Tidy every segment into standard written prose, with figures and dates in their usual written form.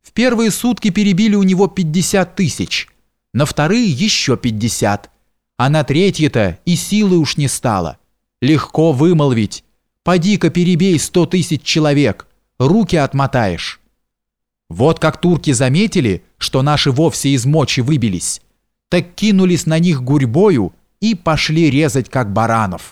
В первые сутки перебили у него 50 тысяч, на вторые еще 50, а на третьи-то и силы уж не стало. Легко вымолвить: поди-ка перебей 100 тысяч человек, руки отмотаешь. Вот как турки заметили, что наши вовсе из мочи выбились, так кинулись на них гурьбою и пошли резать, как баранов.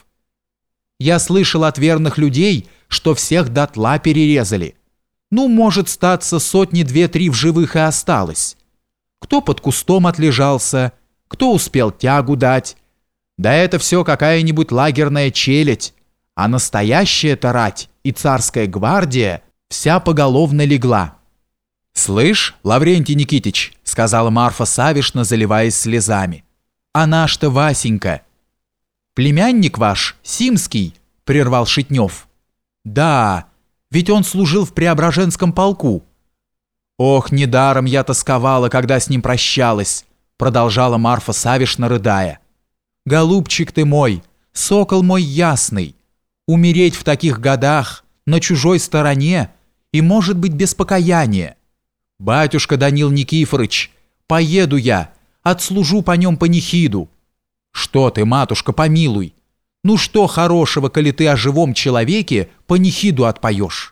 Я слышал от верных людей, что всех дотла перерезали. Ну, может, статься сотни две-три в живых и осталось. Кто под кустом отлежался, кто успел тягу дать. Да это все какая-нибудь лагерная челядь, а настоящая-то рать и царская гвардия вся поголовно легла. «Слышь, Лаврентий Никитич», — сказала Марфа Савишна, заливаясь слезами, — «а наш-то Васенька». «Племянник ваш, Симский», — прервал Шитнев. «Да, ведь он служил в Преображенском полку». «Ох, недаром я тосковала, когда с ним прощалась», — продолжала Марфа Савишна, рыдая. «Голубчик ты мой, сокол мой ясный, умереть в таких годах на чужой стороне и, может быть, без покаяния. Батюшка Данил Никифорыч, поеду я, отслужу по нем панихиду». «Что ты, матушка, помилуй, ну что хорошего, коли ты о живом человеке панихиду отпоешь?»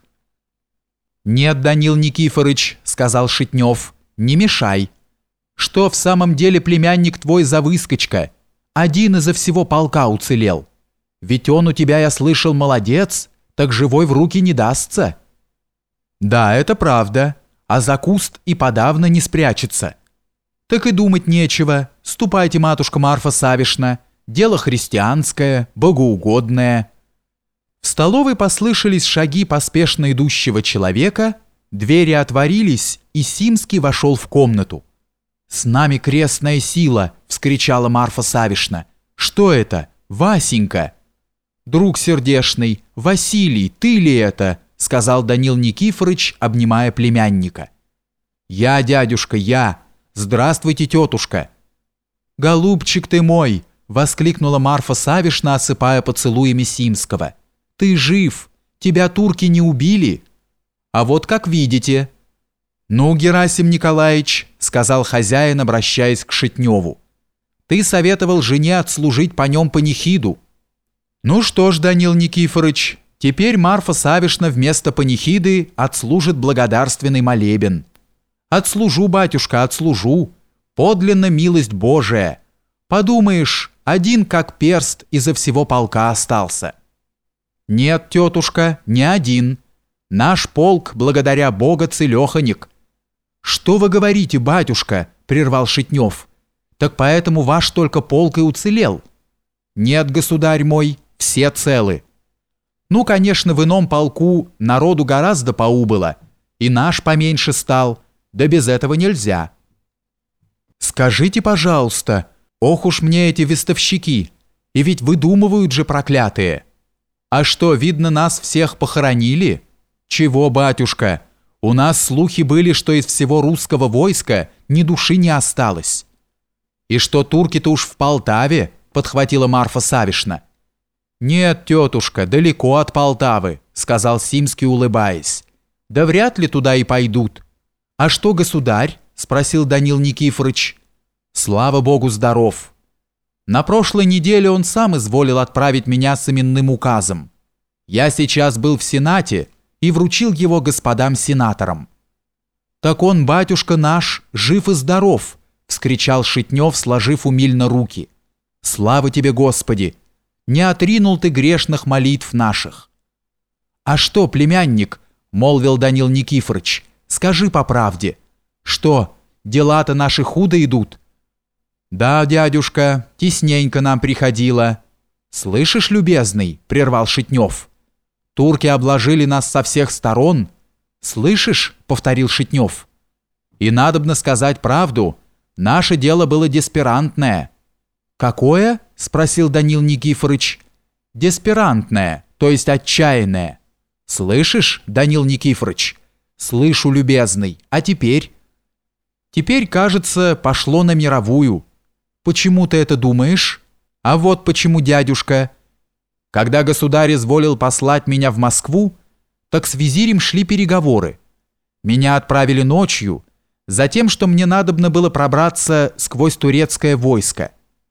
«Нет, Данил Никифорыч, — сказал Шитнев, — не мешай. Что в самом деле племянник твой за выскочка? Один изо всего полка уцелел. Ведь он у тебя, я слышал, молодец, так живой в руки не дастся». «Да, это правда, а за куст и подавно не спрячется». «Так и думать нечего. Ступайте, матушка Марфа Савишна, дело христианское, богоугодное». В столовой послышались шаги поспешно идущего человека, двери отворились, и Симский вошел в комнату. «С нами крестная сила!» — вскричала Марфа Савишна. «Что это? Васенька!» «Друг сердешный, Василий, ты ли это?» — сказал Данил Никифорыч, обнимая племянника. «Я, дядюшка, я. Здравствуйте, тетушка». «Голубчик ты мой!» — воскликнула Марфа Савишна, осыпая поцелуями Симского. «Ты жив! Тебя турки не убили!» «А вот как видите». «Ну, Герасим Николаевич, — сказал хозяин, обращаясь к Шитневу, — ты советовал жене отслужить по нем панихиду. Ну что ж, Данил Никифорыч, теперь Марфа Савишна вместо панихиды отслужит благодарственный молебен». «Отслужу, батюшка, отслужу. Подлинно милость Божия. Подумаешь, один как перст изо всего полка остался». «Нет, тетушка, не один. Наш полк, благодаря Бога, целеханик». «Что вы говорите, батюшка?» – прервал Шитнев. «Так поэтому ваш только полк и уцелел». «Нет, государь мой, все целы». «Ну, конечно, в ином полку народу гораздо поубыло, и наш поменьше стал, да без этого нельзя». «Скажите, пожалуйста, ох уж мне эти вестовщики, и ведь выдумывают же проклятые. А что, видно, нас всех похоронили? Чего, батюшка? У нас слухи были, что из всего русского войска ни души не осталось». «И что турки-то уж в Полтаве?» — подхватила Марфа Савишна. «Нет, тетушка, далеко от Полтавы», — сказал Симский, улыбаясь. «Да вряд ли туда и пойдут». «А что, государь?» — спросил Данил Никифорыч. «Слава Богу, здоров. На прошлой неделе он сам изволил отправить меня с именным указом. Я сейчас был в Сенате и вручил его господам сенаторам». «Так он, батюшка наш, жив и здоров!» — вскричал Шитнев, сложив умильно руки. «Слава тебе, Господи! Не отринул ты грешных молитв наших». «А что, племянник?» — молвил Данил Никифорыч. «Скажи по правде. Что, дела-то наши худо идут?» «Да, дядюшка, тесненько нам приходило». «Слышишь, любезный?» — прервал Шитнев. «Турки обложили нас со всех сторон». «Слышишь?» — повторил Шитнев. «И надобно сказать правду, наше дело было деспирантное». «Какое?» — спросил Данил Никифорыч. «Деспирантное, то есть отчаянное». «Слышишь, Данил Никифорыч?» «Слышу, любезный. А теперь?» «Теперь, кажется, пошло на мировую». «Почему ты это думаешь?» «А вот почему, дядюшка. Когда государь изволил послать меня в Москву, так с визирем шли переговоры. Меня отправили ночью, затем, что мне надобно было пробраться сквозь турецкое войско,